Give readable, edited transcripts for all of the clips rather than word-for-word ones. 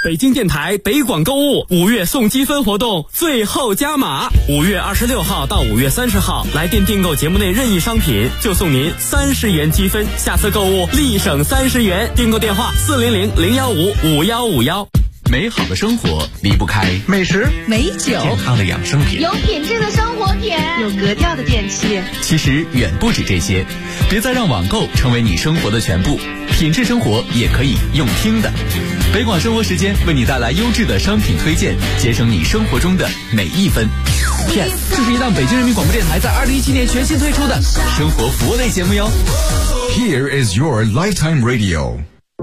北京电台北广购物5月送积分活动最后加码，5月26号到5月30号，来电订购节目内任意商品就送您30元积分，下次购物立省30元。订购电话400-015-5151。 美好的生活离不开美食、 美酒、 健康的养生品， 有品质的生活品， 有格调的电器。 其实远不止这些，别再让网购成为你生活的全部，品质生活也可以用听的。北广生活时间为你带来优质的商品推荐，节省你生活中的每一分。Yes， 这是一档北京人民广播电台在2017年全新推出的生活服务类节目哟。 Here is your lifetime radio。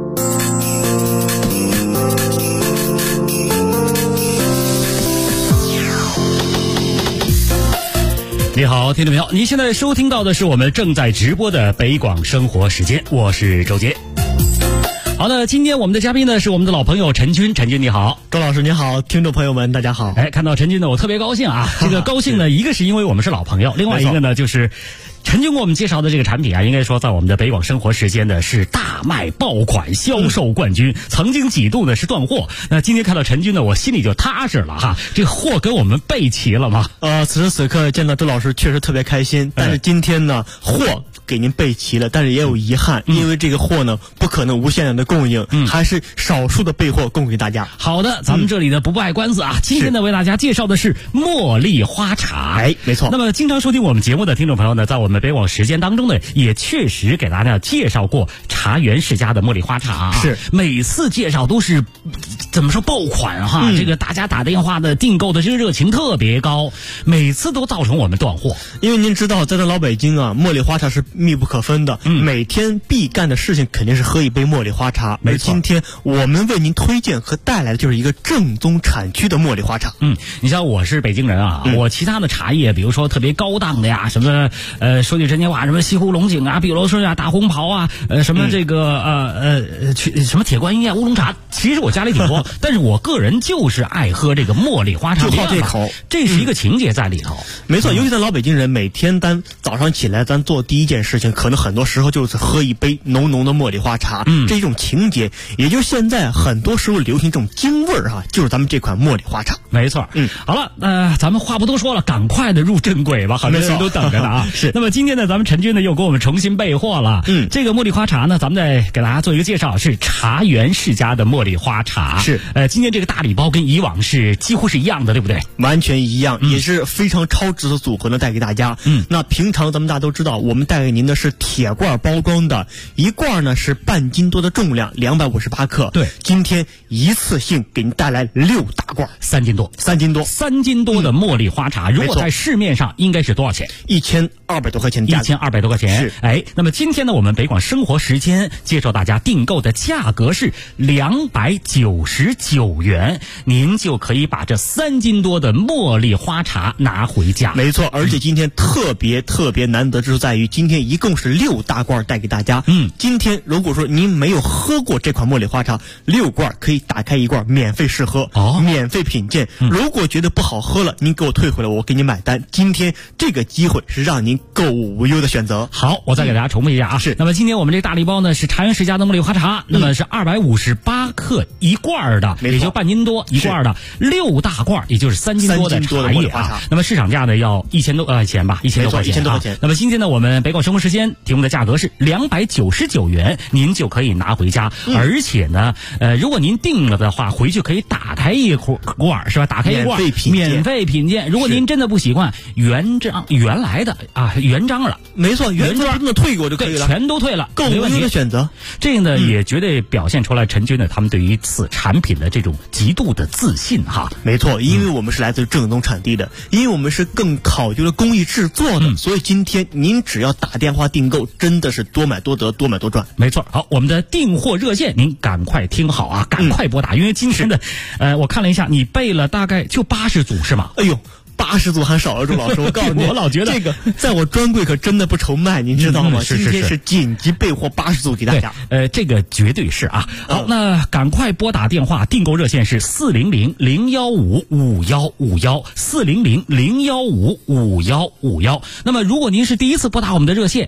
你好，听众朋友，您现在收听到的是我们正在直播的北广生活时间，我是周杰。好的，今天我们的嘉宾呢是我们的老朋友陈军，陈军你好。 周老师你好，听众朋友们大家好。 看到陈军呢我特别高兴啊，这个高兴呢一个是因为我们是老朋友，另外一个呢就是陈军给我们介绍的这个产品啊，应该说在我们的北广生活时间呢是大卖爆款，销售冠军，曾经几度呢是断货。那今天看到陈军呢，我心里就踏实了哈，这个货给我们备齐了吗？ 此时此刻见到周老师确实特别开心，但是今天呢货给您备齐了，但是也有遗憾，因为这个货呢不可能无限量的供应，还是少数的备货供给大家。 好的，咱们这里呢不卖关子啊，今天呢为大家介绍的是茉莉花茶。 没错。 那么经常收听我们节目的听众朋友呢，在我们北广时间当中呢，也确实给大家介绍过茶园世家的茉莉花茶。 是， 每次介绍都是怎么说爆款哈，这个大家打电话的订购的这个热情特别高，每次都造成我们断货。 因为您知道，在这老北京啊，茉莉花茶是密不可分的，每天必干的事情肯定是喝一杯茉莉花茶。 没错， 今天我们为您推荐和带来的就是一个正宗产区的茉莉花茶。 你像我是北京人啊，我其他的茶叶，比如说特别高档的呀，什么说句真心话，什么西湖龙井啊、碧螺春啊、大红袍啊，什么这个什么铁观音啊、乌龙茶，其实我家里挺多，但是我个人就是爱喝这个茉莉花茶， 就好这口， 这是一个情节在里头。 没错，尤其咱老北京人，每天早上起来，咱做第一件事情，可能很多时候就是喝一杯浓浓的茉莉花茶，这一种情节，也就现在很多时候流行这种京味儿哈，就是咱们这款茉莉花茶。 没错，好了，咱们话不多说了，赶快的入正轨吧，很多人都等着呢啊。 是。 那么今天呢，咱们陈军呢又给我们重新备货了。这个茉莉花茶呢，咱们再给大家做一个介绍，是茶园世家的茉莉花茶。 是。 今天这个大礼包跟以往是几乎是一样的，对不对？ 完全一样，也是非常超值的组合呢，带给大家。那平常咱们大家都知道，我们带给您的是铁罐包装的，一罐呢是半斤多的重量，258克。 对，今天一次性给您带来6大罐 ，3斤多，3斤多的茉莉花茶，如果在市面上应该是多少钱 ？1200多块钱 ，1200多块钱。 是。 那么今天呢，我们北广生活时间介绍大家订购的价格是299元，您就可以把这3斤多的茉莉花茶拿回家。 没错，而且今天特别难得之处在于，今天一共是6大罐带给大家。今天如果说您没有喝过这款茉莉花茶，6罐可以打开一罐免费试喝，免费品鉴。如果觉得不好喝了，您给我退回来，我给你买单。今天这个机会是让您购物无忧的选择。 好，我再给大家重复一下啊。 是。 那么今天我们这个大礼包呢是茶园世家的茉莉花茶，那么是258克一罐的，也就半斤多一罐的，6大罐，也就是3斤多的茶叶啊。那么市场价呢要1000多块钱吧，1000多块钱。 1000多块钱。 那么今天呢，我们北广生活时间提供的价格是299元，您就可以拿回家。而且呢，如果您订了的话，回去可以打开一罐是吧？打开一罐免费品鉴。如果您真的不习惯原来的啊原装了， 没错，原装真的退给我就可以了， 全都退了， 购物无忧的选择。 这个呢也绝对表现出来陈军呢他们对于此产品的这种极度的自信哈。 没错，因为我们是来自正宗产地的，因为我们是更考究了工艺制作的，所以今天您只要打电话订购，真的是多买多得，多买多赚。 没错。好，我们的订货热线您赶快听好啊，赶快拨打，因为今天的我看了一下，你备了大概就80组是吗？ 哎呦 80组还少了，周老师，我告诉你， 我老觉得这个在我专柜可真的不愁卖，您知道吗？ 是今天是紧急备货80组给大家。 这个绝对是啊。好，那赶快拨打电话，订购热线是400-015-5151，400-015-5151。那么如果您是第一次拨打我们的热线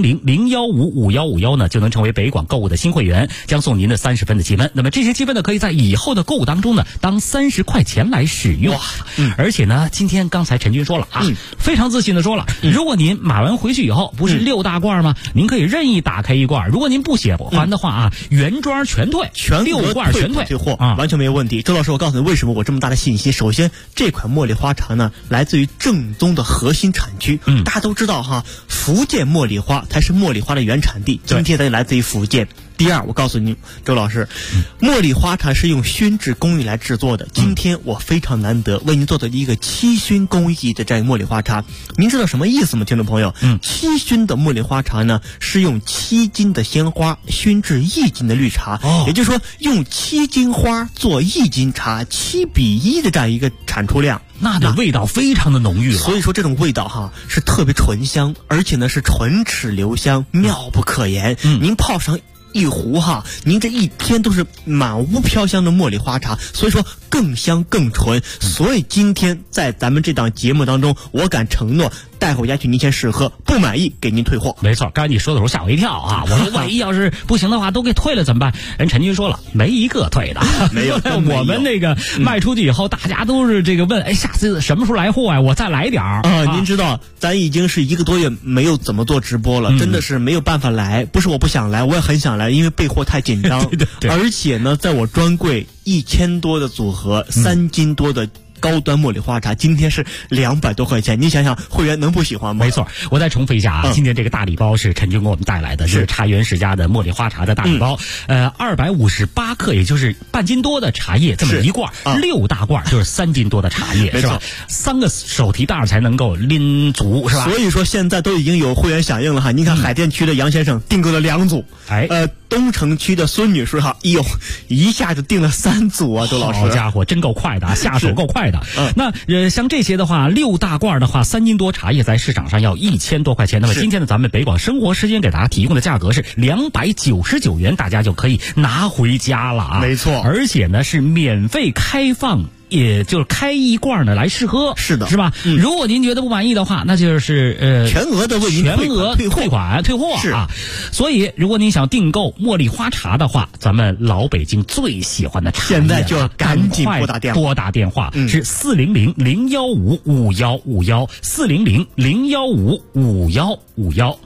400-015-5151呢，就能成为北广购物的新会员，将送您的30分的积分。那么这些积分呢，可以在以后的购物当中呢，当30块钱来使用。而且呢，今天刚才陈军说了啊，非常自信的说了，如果您买完回去以后，不是6大罐吗？您可以任意打开一罐，如果您不喜欢的话啊，原装全退，6罐全退货啊，完全没有问题。周老师，我告诉你为什么我这么大的信心。首先，这款茉莉花茶呢，来自于正宗的核心产区。大家都知道哈，福建茉莉花才是茉莉花的原产地。今天咱来自于福建。第二，我告诉你，周老师，茉莉花茶是用熏制工艺来制作的。今天我非常难得为您做的一个7熏工艺的这样茉莉花茶。您知道什么意思吗，听众朋友？7熏的茉莉花茶呢，是用7斤的鲜花熏制1斤的绿茶，也就是说，用7斤花做1斤茶，7:1的这样一个产出量。 那的味道非常的浓郁了。 所以说这种味道哈是特别醇香，而且呢是唇齿留香，妙不可言。您泡上一壶哈，您这一天都是满屋飘香的茉莉花茶，所以说更香更纯。所以今天在咱们这档节目当中，我敢承诺带回家去您先试喝，不满意给您退货。 没错，刚才你说的时候吓我一跳啊！我说万一要是不行的话，都给退了怎么办？人陈军说了，没一个退的， 没有。 我们那个卖出去以后，大家都是这个问，哎，下次什么时候来货呀？我再来点儿啊！您知道，咱已经是1个多月没有怎么做直播了，真的是没有办法来。不是我不想来，我也很想来，因为备货太紧张。 对。 而且呢，在我专柜1000多的组合，3斤多的高端茉莉花茶，今天是200多块钱，你想想会员能不喜欢吗？ 没错，我再重复一下啊，今天这个大礼包是陈军给我们带来的，是茶园世家的茉莉花茶的大礼包，258克，也就是半斤多的茶叶，这么一罐，6大罐就是3斤多的茶叶，是吧？3个手提袋才能够拎足，是吧？ 所以说现在都已经有会员响应了哈，您看海淀区的杨先生订购了2组，东城区的孙女士哈，一下就订了3组啊，周老师， 好家伙，真够快的，下手够快的。那像这些的话，6大罐的话，3斤多茶叶在市场上要1000多块钱。那么今天呢，咱们北广生活时间给大家提供的价格是299元，大家就可以拿回家了啊！ 没错， 而且呢是免费开放。也就是开1罐呢来试喝， 是的， 是吧？如果您觉得不满意的话，那就是全额的为您退货是啊。所以如果您想订购茉莉花茶的话，咱们老北京最喜欢的茶叶， 现在就要赶紧拨打电话，是400-015-5151，400-015-5151。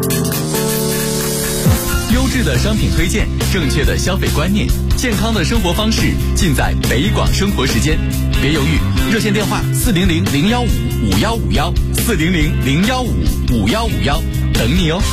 优质的商品推荐，正确的消费观念，健康的生活方式，尽在北广生活时间。别犹豫，热线电话400-015-5151，400-015-5151，等你哦。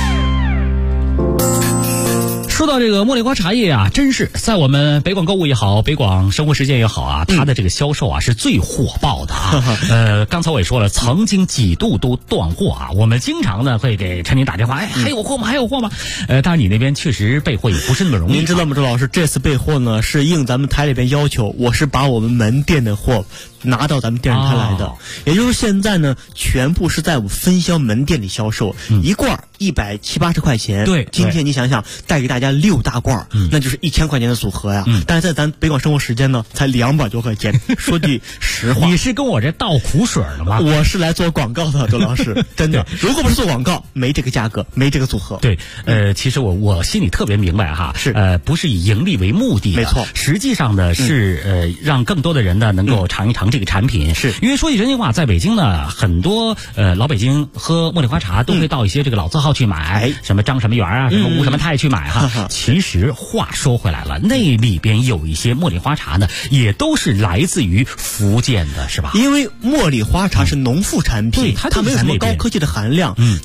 说到这个茉莉花茶叶啊，真是在我们北广购物也好，北广生活时间也好啊，它的这个销售啊是最火爆的啊。刚才我也说了，曾经几度都断货啊。我们经常呢会给陈宁打电话，哎，还有货吗？还有货吗？但是你那边确实备货也不是那么容易。 您知道吗，周老师，这次备货呢是应咱们台里边要求，我是把我们门店的货拿到咱们电视台来的，也就是现在呢，全部是在我分销门店里销售，一罐170-180块钱。 对， 今天你想想，带给大家6大罐，那就是1000块钱的组合呀。但是在咱北广生活时间呢，才200多块钱。说句实话， 你是跟我这倒苦水了吗？ 我是来做广告的，周老师，真的。如果不是做广告，没这个价格，没这个组合。 对，其实我心里特别明白哈， 是不是以盈利为目的的， 没错。 实际上呢是让更多的人呢能够尝一尝这个产品。 是因为说句真心话，在北京呢，很多老北京喝茉莉花茶都会到一些这个老字号去买，什么张什么园啊，什么吴什么泰去买哈。其实话说回来了，那里边有一些茉莉花茶呢，也都是来自于福建的，是吧？ 因为茉莉花茶是农副产品，它没有什么高科技的含量。那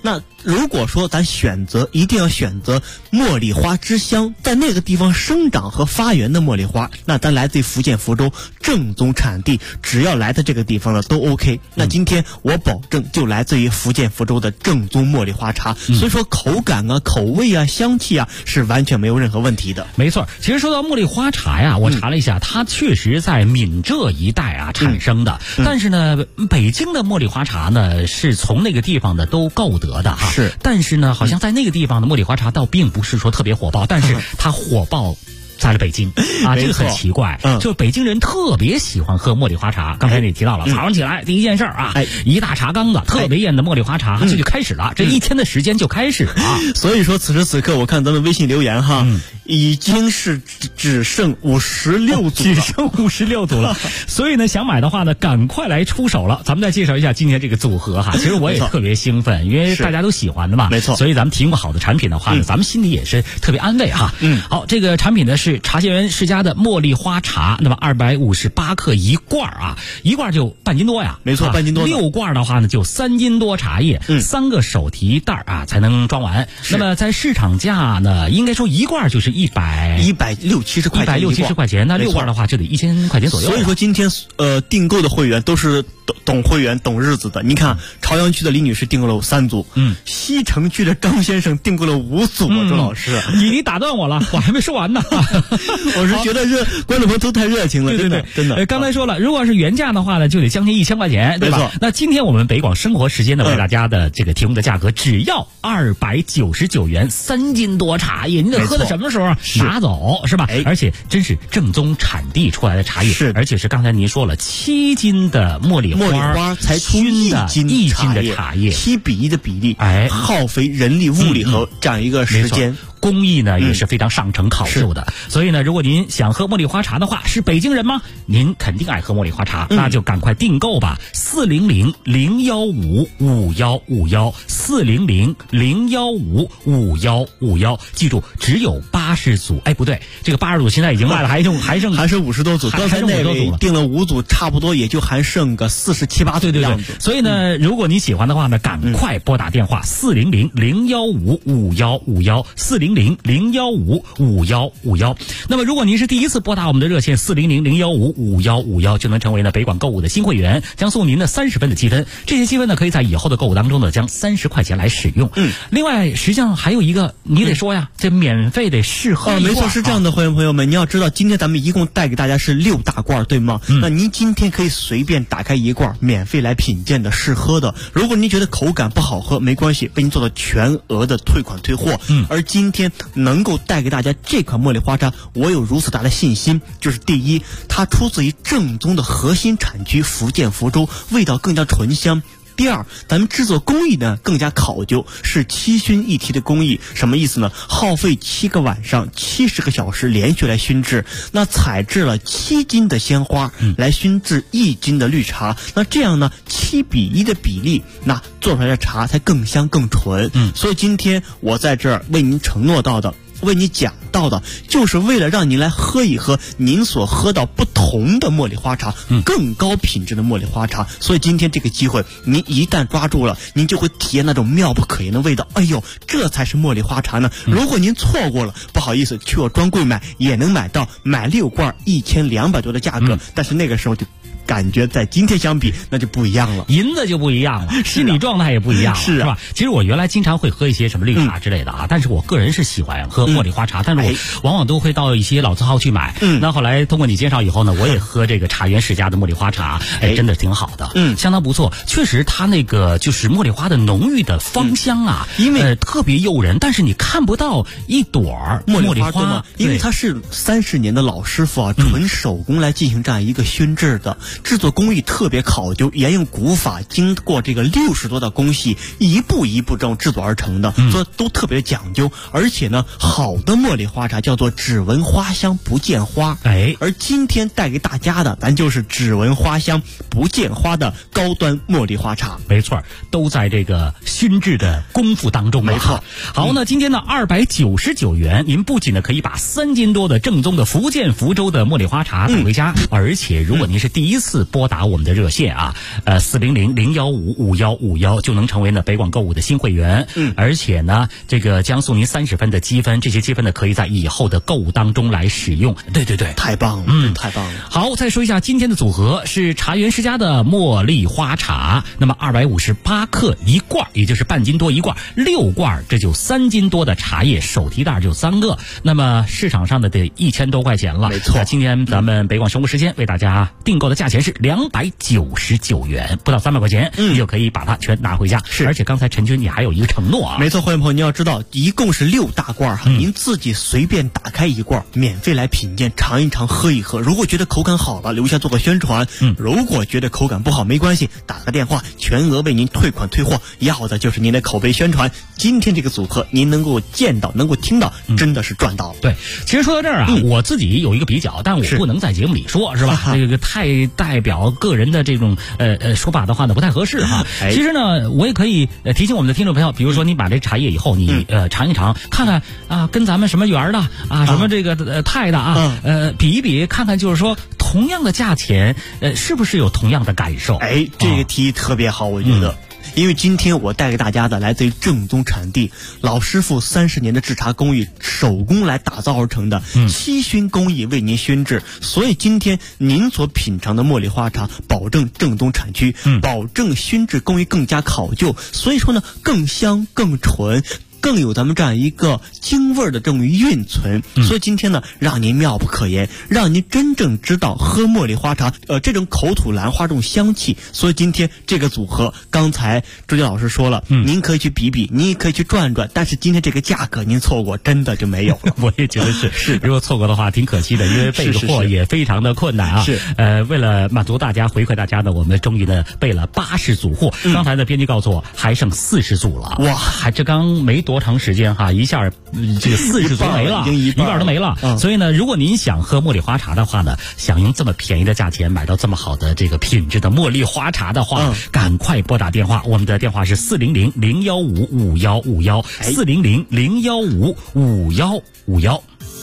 如果说咱一定要选择茉莉花之乡，在那个地方生长和发源的茉莉花，那咱来自于福建福州正宗产地，只要来的这个地方的都 OK。那今天我保证就来自于福建福州的正宗茉莉花茶，所以说口感啊、口味啊、香气啊是完全没有任何问题的。 没错，其实说到茉莉花茶呀，我查了一下，它确实在闽浙一带啊产生的，但是呢，北京的茉莉花茶呢是从那个地方的都购得的哈。 是， 但是呢，好像在那个地方的茉莉花茶倒并不是说特别火爆，但是它火爆在了北京啊，这个很奇怪，就是北京人特别喜欢喝茉莉花茶。刚才你提到了，早上起来第一件事啊，一大茶缸子特别艳的茉莉花茶，这就开始了，这一天的时间就开始了。 所以说此时此刻，我看咱们微信留言哈，已经是只剩56组， 只剩56组了。所以呢，想买的话呢，赶快来出手了。咱们再介绍一下今天这个组合哈，其实我也特别兴奋，因为大家都喜欢的嘛， 没错。 所以咱们提供好的产品的话呢，咱们心里也是特别安慰哈。好，这个产品呢是茶仙园世家的茉莉花茶，那么258克一罐啊，一罐就半斤多呀， 没错，半斤多。 6罐的话呢就3斤多茶叶，3个手提袋啊才能装完。那么在市场价呢，应该说一罐就是 160-170块钱 ，160-170块钱，那6罐的话就得1000块钱左右。 所以说今天订购的会员都是懂会员懂日子的。你看朝阳区的李女士订购了3组，西城区的张先生订购了5组。周老师， 你打断我了，我还没说完呢。 我是觉得观众朋友都太热情了，真的。 刚才说了，如果是原价的话呢，就得将近1000块钱，对吧？那今天我们北广生活时间呢，为大家的这个提供的价格只要299元，3斤多茶叶，你得喝到什么时候拿走是吧？而且真是正宗产地出来的茶叶，而且是刚才您说了7斤的茉莉花才出1斤的茶叶 ，7:1的比例，耗费人力物力和这样一个时间。 工艺呢也是非常上乘考究的，所以呢，如果您想喝茉莉花茶的话，是北京人吗？您肯定爱喝茉莉花茶，那就赶快订购吧，400-015-5151，400-015-5151，记住只有80组，哎，不对，这个80组现在已经卖了，还剩 50多组，刚才那位订了5组，差不多也就还剩个47-8组的样子。 所以呢，如果你喜欢的话呢，赶快拨打电话400-015-5151，400-015-5151。那么如果您是第一次拨打我们的热线400-015-5151，就能成为呢北广购物的新会员，将送您的30分的积分。这些积分呢，可以在以后的购物当中呢，将30块钱来使用。另外，实际上还有一个，你得说呀，这免费得试喝一罐。 没错，是这样的，会员朋友们，你要知道，今天咱们一共带给大家是6大罐，对吗？那您今天可以随便打开一罐，免费来品鉴的试喝的。如果您觉得口感不好喝，没关系，为您做了全额的退款退货。而今天能够带给大家这款茉莉花茶，我有如此大的信心，就是第一，它出自于正宗的核心产区福建福州，味道更加醇香。第二，咱们制作工艺呢更加考究，是7熏1提的工艺。什么意思呢？耗费7个晚上70个小时连续来熏制，那采制了7斤的鲜花来熏制1斤的绿茶，那这样呢7:1的比例，那做出来的茶才更香更纯。所以今天我在这儿为您承诺到的，为你讲到的，就是为了让您来喝一喝您所喝到不同的茉莉花茶，更高品质的茉莉花茶。所以今天这个机会，您一旦抓住了，您就会体验那种妙不可言的味道。哎呦，这才是茉莉花茶呢！如果您错过了，不好意思，去我专柜买也能买到，买6罐1200多的价格，但是那个时候就感觉在今天相比那就不一样了， 银子就不一样了，心理状态也不一样了，是吧？其实我原来经常会喝一些什么绿茶之类的啊，但是我个人是喜欢喝茉莉花茶，但是我往往都会到一些老字号去买。那后来通过你介绍以后呢，我也喝这个茶园世家的茉莉花茶，真的挺好的，相当不错。确实，它那个就是茉莉花的浓郁的芳香啊，因为特别诱人，但是你看不到一朵茉莉花， 因为它是30年的老师傅啊，纯手工来进行这样一个熏制的。制作工艺特别考究，沿用古法，经过这个60多道工序，一步一步这种制作而成的，所以都特别讲究。而且呢，好的茉莉花茶叫做只闻花香不见花，而今天带给大家的，咱就是只闻花香不见花的高端茉莉花茶。 没错，都在这个熏制的功夫当中。 没错。 好，那今天呢299元，您不仅呢可以把3斤多的正宗的福建福州的茉莉花茶带回家，而且如果您是第一次次拨打我们的热线啊，400-015-5151就能成为呢北广购物的新会员。而且呢，这个将送您30分的积分，这些积分呢可以在以后的购物当中来使用。对， 太棒了，太棒了。 好，再说一下今天的组合是茶园世家的茉莉花茶，那么258克一罐，也就是半斤多一罐，6罐，这就3斤多的茶叶，手提袋就3个，那么市场上的得1000多块钱了。 没错， 今天咱们北广生活时间为大家订购的价钱是299元，不到300块钱，你就可以把它全拿回家。是，而且刚才陈军你还有一个承诺啊。 没错，会员朋友，你要知道，一共是6大罐哈，您自己随便打开一罐，免费来品鉴、尝一尝、喝一喝。如果觉得口感好了，留下做个宣传；如果觉得口感不好，没关系，打个电话，全额为您退款退货，要的就是您的口碑宣传。今天这个组合，您能够见到，能够听到，真的是赚到了。 对，其实说到这儿啊，我自己有一个比较，但我不能在节目里说，是吧？这个太代表个人的这种说法的话呢，不太合适哈。其实呢，我也可以提醒我们的听众朋友，比如说你买这茶叶以后，你尝一尝，看看啊，跟咱们什么园的啊，什么这个泰的啊，比一比，看看就是说同样的价钱，是不是有同样的感受？ 这个提议特别好，我觉得。因为今天我带给大家的来自于正宗产地，老师傅30年的制茶工艺，手工来打造而成的7熏工艺为您熏制，所以今天您所品尝的茉莉花茶保证正宗产区，保证熏制工艺更加考究，所以说呢更香更纯，更有咱们这样一个京味儿的这种蕴存，所以今天呢，让您妙不可言，让您真正知道喝茉莉花茶，这种口吐兰花这种香气。所以今天这个组合，刚才周杰老师说了，您可以去比比，您也可以去转转，但是今天这个价格您错过，真的就没有了。 我也觉得是，如果错过的话，挺可惜的，因为备货也非常的困难啊。为了满足大家，回馈大家呢，我们终于呢备了80组货。刚才的编辑告诉我，还剩40组了。哇，这刚没多长时间哈，一下这个40组没了，一半都没了。所以呢，如果您想喝茉莉花茶的话呢，想用这么便宜的价钱买到这么好的这个品质的茉莉花茶的话，赶快拨打电话，我们的电话是400-015-5151，400-015-5151。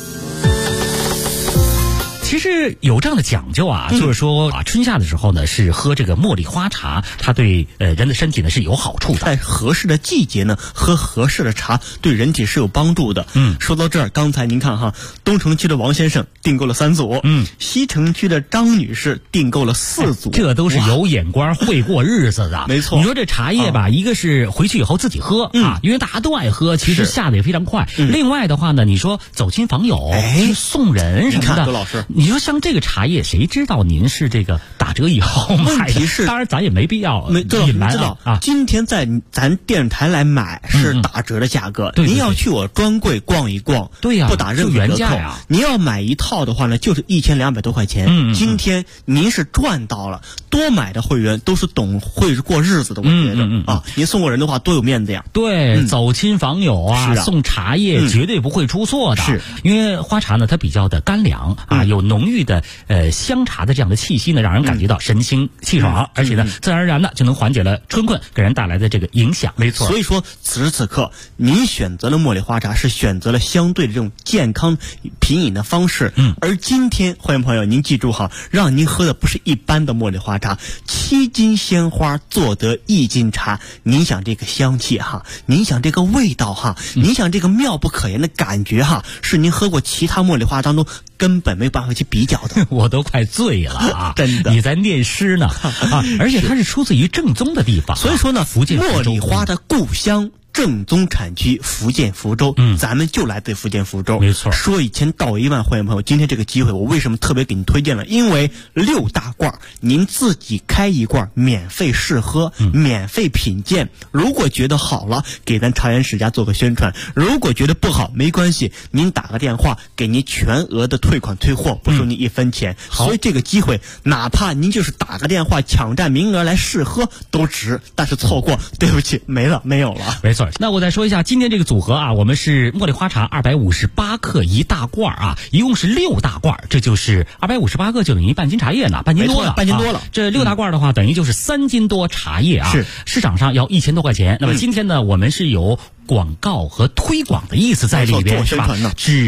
其实有这样的讲究啊，就是说啊，春夏的时候呢，是喝这个茉莉花茶，它对人的身体呢是有好处的。 在合适的季节呢，喝合适的茶对人体是有帮助的。说到这儿，刚才您看哈，东城区的王先生订购了3组，西城区的张女士订购了4组， 这都是有眼光、会过日子的。 没错， 你说这茶叶吧，一个是回去以后自己喝啊，因为大家都爱喝，其实下的也非常快。另外的话呢，你说走亲访友、去送人什么的， 周老师。 你说像这个茶叶，谁知道您是这个打折以后买的？ 问题是， 当然咱也没必要隐瞒啊。今天在咱电视台来买是打折的价格，您要去我专柜逛一逛， 对呀， 不打任何折扣呀。您要买一套的话呢，就是1200多块钱。今天您是赚到了，多买的会员都是懂会过日子的，我觉得啊，您送过人的话多有面子呀。 对，走亲访友啊，送茶叶绝对不会出错的。是，因为花茶呢，它比较的干凉啊，有浓郁的香茶的这样的气息呢，让人感觉到神清气爽，而且呢，自然而然的就能缓解了春困给人带来的这个影响。 没错，所以说此时此刻，您选择了茉莉花茶，是选择了相对的这种健康品饮的方式。而今天，欢迎朋友，您记住哈，让您喝的不是一般的茉莉花茶，7斤鲜花做得1斤茶。您想这个香气哈，您想这个味道哈，您想这个妙不可言的感觉哈，是您喝过其他茉莉花当中根本没有办法去比较的。 我都快醉了啊！ 真的， 你在念诗呢啊！而且它是出自于正宗的地方， 所以说呢， 福建茉莉花的故乡。正宗产区福建福州，咱们就来自福建福州， 没错。 说以前道一万，会员朋友，今天这个机会，我为什么特别给您推荐了？因为6大罐，您自己开一罐，免费试喝，免费品鉴。如果觉得好了，给咱茶园世家做个宣传；如果觉得不好，没关系，您打个电话，给您全额的退款退货，不收您1分钱。所以这个机会，哪怕您就是打个电话抢占名额来试喝都值，但是错过，对不起，没有了。 没错。那我再说一下今天这个组合啊，我们是茉莉花茶258克一大罐啊，一共是6大罐，这就是258克就等于半斤茶叶呢，半斤多了。这6大罐的话，等于就是3斤多茶叶啊。是，市场上要1000多块钱。那么今天呢，我们是有广告和推广的意思在里边，是吧？只要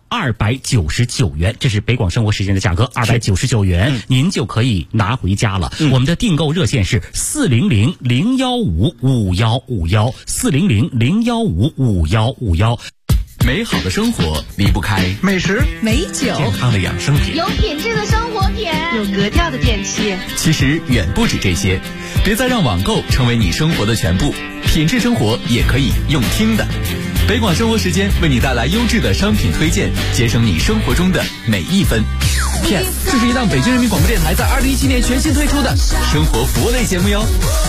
299元，这是北广生活时间的价格，299元，您就可以拿回家了。我们的订购热线是400-015-5151，400-015-5151。 美好的生活离不开美食、 美酒、 健康的养生品， 有品质的生活品， 有格调的电器。 其实远不止这些，别再让网购成为你生活的全部，品质生活也可以用听的。北广生活时间为你带来优质的商品推荐，节省你生活中的每一分。PS， 这是一档北京人民广播电台在2017年全新推出的生活服务类节目哟。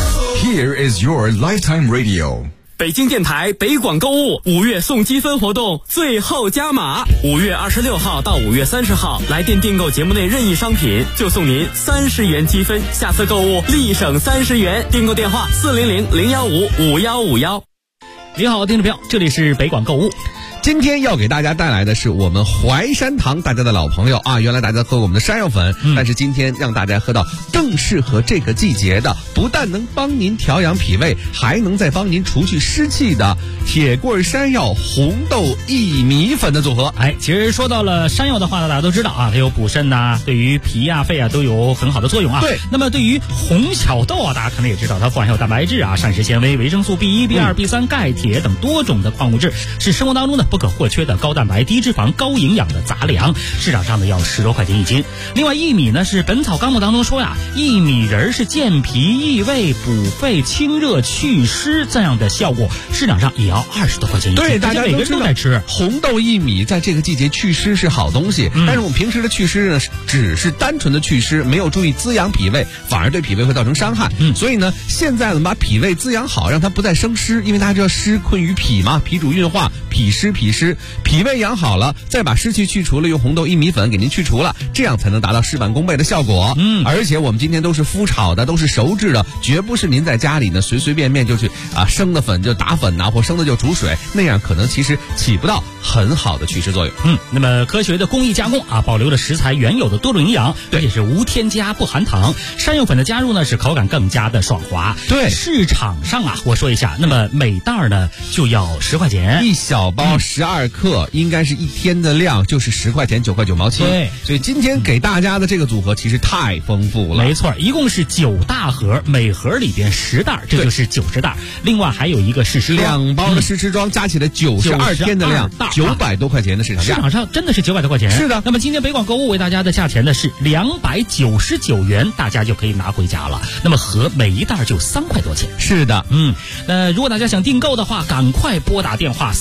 Here is your lifetime radio。 北京电台北广购物5月送积分活动最后加码，5月26号到5月30号来电订购节目内任意商品，就送您30元积分，下次购物立省30元。订购电话400-015-5151。 你好，听众朋友，这里是北广购物。 今天要给大家带来的是我们淮山堂，大家的老朋友啊。原来大家喝我们的山药粉，但是今天让大家喝到更适合这个季节的，不但能帮您调养脾胃，还能再帮您除去湿气的铁棍山药红豆薏米粉的组合。 其实说到了山药的话呢，大家都知道啊，它有补肾呐，对于脾啊、肺啊都有很好的作用啊。 对。 那么对于红小豆啊，大家可能也知道，它富含有蛋白质啊、膳食纤维、维生素 B1、B2、B3、钙、铁等多种的矿物质，是生活当中的不可或缺的高蛋白、低脂肪、高营养的杂粮。市场上呢要10多块钱一斤。另外薏米呢是《本草纲目》当中说呀，薏米仁是健脾益胃、补肺、清热、祛湿这样的效果，市场上也要20多块钱一斤。 对，大家每个人都在吃红豆薏米，在这个季节祛湿是好东西。但是我们平时的祛湿呢，只是单纯的祛湿，没有注意滋养脾胃，反而对脾胃会造成伤害。所以呢，现在呢把脾胃滋养好，让它不再生湿，因为大家知道湿困于脾嘛，脾主运化，脾湿，脾胃养好了，再把湿气去除了，用红豆薏米粉给您去除了，这样才能达到事半功倍的效果。而且我们今天都是麸炒的，都是熟制的，绝不是您在家里呢随随便便就去生的粉就打粉呐，或生的就煮水，那样可能其实起不到很好的祛湿作用。 那么科学的工艺加工啊，保留了食材原有的多种营养，而且是无添加不含糖。山药粉的加入呢，使口感更加的爽滑。 对， 市场上啊，我说一下，那么每袋呢就要10块钱， 一小包12克，应该是一天的量，就是10块钱，9块9毛7。 对， 所以今天给大家的这个组合其实太丰富了。 没错，一共是9大盒，每盒里边10袋，这就是90袋。另外还有一个试吃装 ，2包的试吃装加起来92天的量，900多块钱的市场价。 市场上真的是900多块钱。 是的。 那么今天北广购物为大家的价钱呢是299元，大家就可以拿回家了。那么合每一袋就3块多钱。 是的。 如果大家想订购的话，赶快拨打电话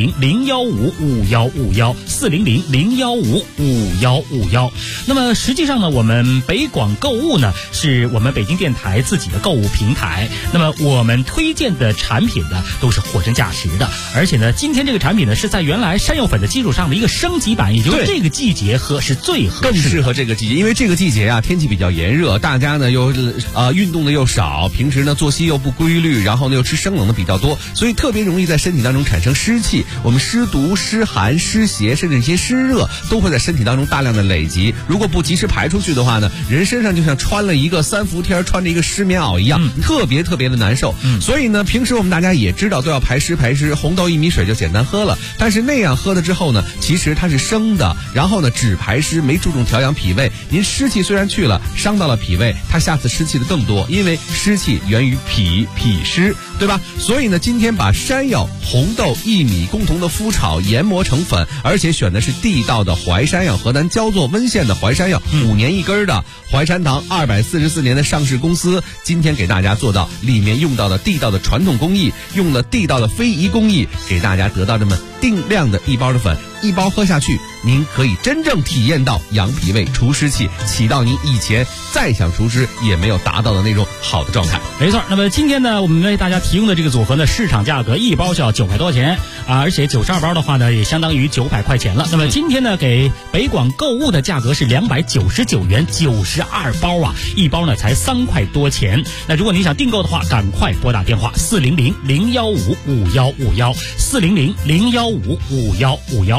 400-015-5151，400-015-5151。那么实际上呢，我们北广购物呢是我们北京电台自己的购物平台。那么我们推荐的产品呢都是货真价实的，而且呢，今天这个产品呢是在原来山药粉的基础上的一个升级版，也就是这个季节喝是最合适的， 更适合这个季节。因为这个季节啊，天气比较炎热，大家呢又运动的又少，平时呢作息又不规律，然后呢又吃生冷的比较多，所以特别容易在身体当中产生湿气。我们湿毒、湿寒、湿邪，甚至一些湿热都会在身体当中大量的累积。如果不及时排出去的话呢，人身上就像穿了一个3伏天，穿着一个湿棉袄一样，特别的难受。所以呢，平时我们大家也知道都要排湿，红豆薏米水就简单喝了。但是那样喝了之后呢，其实它是生的，然后呢只排湿，没注重调养脾胃。您湿气虽然去了，伤到了脾胃，它下次湿气的更多，因为湿气源于脾湿，对吧？所以呢，今天把山药、红豆、薏米共同的麸炒研磨成粉，而且选的是地道的淮山药，河南焦作温县的淮山药，5年一根的淮山堂244年的上市公司，今天给大家做到里面用到的地道的传统工艺，用了地道的非遗工艺，给大家得到这么定量的一包的粉，一包喝下去，您可以真正体验到养脾胃、除湿气，起到你以前再想除湿也没有达到的那种好的状态。 没错，那么今天呢，我们为大家提供的这个组合呢，市场价格一包就要900多钱啊，而且92包的话呢，也相当于900块钱了。那么今天呢，给北广购物的价格是299元，92包啊，一包呢才3块多钱。那如果您想订购的话，赶快拨打电话400-015-5151，400-015-5151。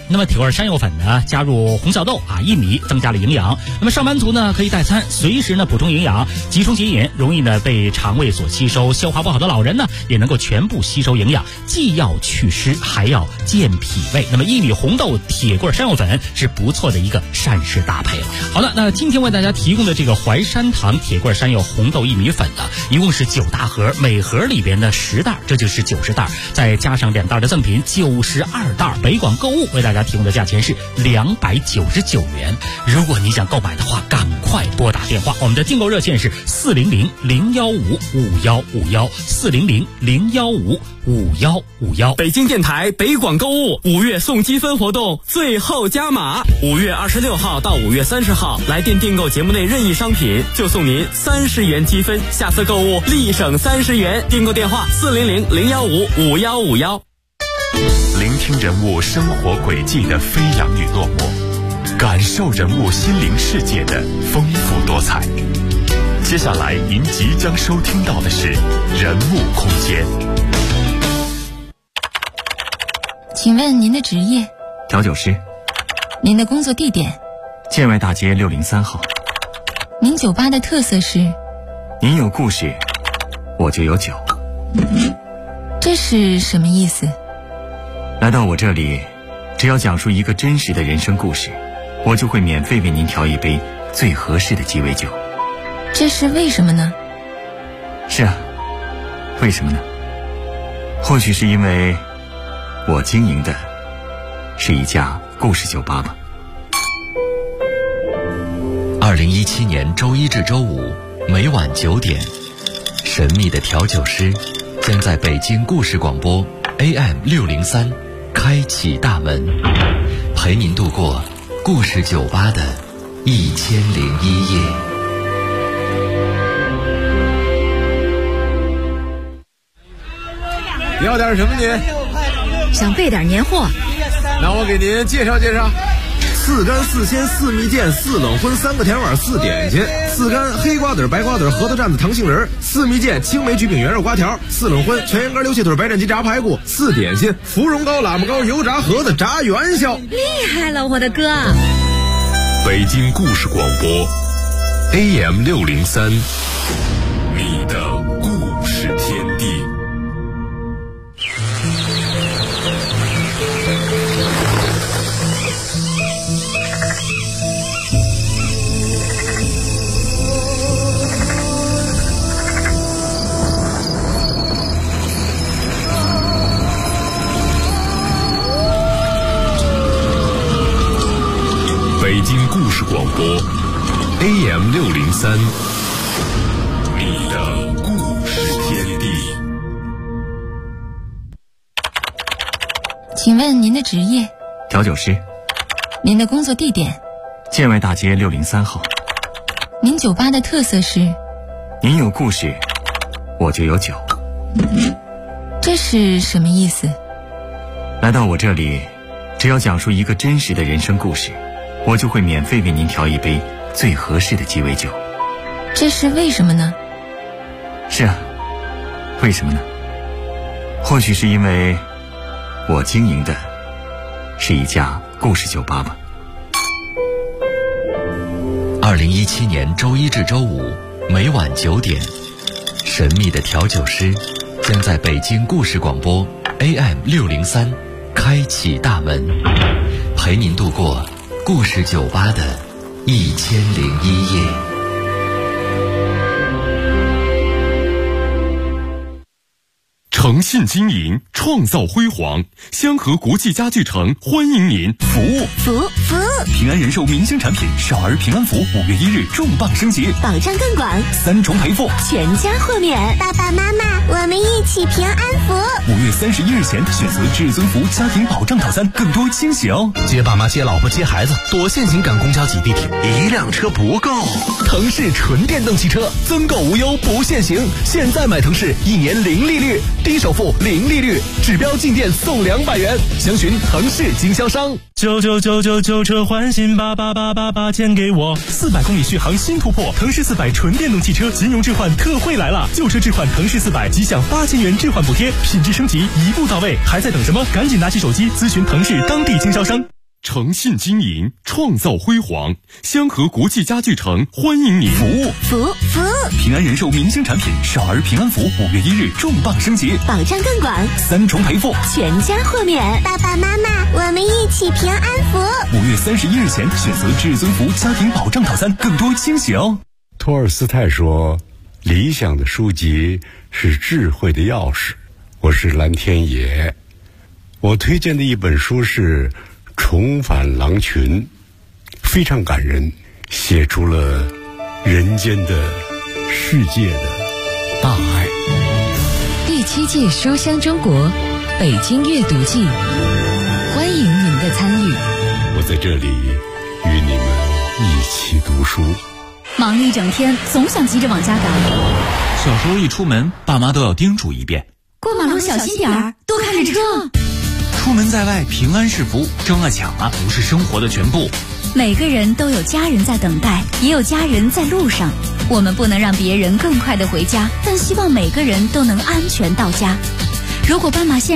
那么铁罐山药粉呢，加入红小豆薏米，增加了营养。那么上班族呢可以代餐，随时呢补充营养，急冲即饮，容易呢被肠胃所吸收。消化不好的老人呢，也能够全部吸收营养，既要祛湿，还要健脾胃。那么薏米红豆铁罐山药粉是不错的一个膳食搭配了。好了，那今天为大家提供的这个淮山堂铁罐山药红豆薏米粉呢，一共是9大盒，每盒里边呢10袋，这就是90袋，再加上2袋的赠品，92袋。北广购物为大家提供的价钱是299元。如果你想购买的话，赶快拨打电话，我们的订购热线是400-015-5151，400-015-5151。 北京电台北广购物5月送积分活动最后加码，5月26号到5月30号，来电订购节目内任意商品就送您30元积分，下次购物立省30元。订购电话400-015-5151。 聆听人物生活轨迹的飞扬与落寞，感受人物心灵世界的丰富多彩。接下来您即将收听到的是人物空间。 请问您的职业？ 调酒师。 您的工作地点？ 建外大街603号。 您酒吧的特色是？ 您有故事，我就有酒。 这是什么意思？ 来到我这里，只要讲述一个真实的人生故事，我就会免费为您调一杯最合适的鸡尾酒。 这是为什么呢？ 是啊，为什么呢？或许是因为我经营的是一家故事酒吧吧。 2017年周一至周五每晚9点，神秘的调酒师将在北京故事广播 AM603开启大门，陪您度过故事酒吧的1001夜。 要点什么您？ 想备点年货。 那我给您介绍介绍。4干4鲜4蜜饯4冷荤3个甜碗4点心，4干黑瓜子白瓜子核桃蘸子糖杏仁，4蜜饯青梅焗饼圆肉瓜条，4冷荤全羊肝溜蟹腿白斩鸡炸排骨，4点心芙蓉糕喇嘛糕油炸盒子炸元宵。 厉害了，我的哥！ 北京故事广播 AM603，你的故事天地。北京故事广播 AM603，你的故事天地。 请问您的职业？ 调酒师。 您的工作地点？ 建外大街603号。 您酒吧的特色是？ 您有故事，我就有酒。 这是什么意思？ 来到我这里，只要讲述一个真实的人生故事，我就会免费为您调一杯最合适的鸡尾酒。 这是为什么呢？ 是啊，为什么呢？或许是因为我经营的是一家故事酒吧吧。 2017年周一至周五每晚9点，神秘的调酒师将在北京故事广播 AM603开启大门，陪您度过故事酒吧的1001夜。 诚信经营，创造辉煌。香河国际家具城欢迎您！服务平安人寿明星产品少儿平安符5月1日重磅升级， 保障更广 ，3重赔付， 全家豁免。 爸爸妈妈，我们一起平安符。 5月31日前选择至尊福家庭保障套餐，更多惊喜哦！ 接爸妈、接老婆、接孩子，多限行赶公交挤地铁，1辆车不够。腾势纯电动汽车增购无忧不限行，现在买腾势1年0利率，低首付0利率，指标进店送200元，详询腾势经销商。 旧车换新，88888钱给我。 400公里续航新突破，腾势400纯电动汽车金融置换特惠来了，旧车置换腾势400即享8000元置换补贴，品质升级一步到位，还在等什么？赶紧拿起手机咨询腾势当地经销商。 诚信经营，创造辉煌。香河国际家具城欢迎您。 服务。 平安人寿明星产品少儿平安符5月1日重磅升级， 保障更广 ，3重赔付， 全家豁免。 爸爸妈妈，我们一起平安符。 5月31日前选择至尊福家庭保障套餐，更多惊喜哦。 托尔斯泰说，理想的书籍是智慧的钥匙。我是蓝天野，我推荐的一本书是《重返狼群》，非常感人，写出了人间的世界的大爱。 第7届书香中国北京阅读季，欢迎您的参与。 我在这里与你们一起读书。 忙一整天，总想急着往家赶。 小时候一出门，爸妈都要叮嘱一遍： 过马路小心点儿，多看着车。 出门在外，平安是福，争啊抢啊不是生活的全部。 每个人都有家人在等待，也有家人在路上。我们不能让别人更快地回家，但希望每个人都能安全到家。如果斑马线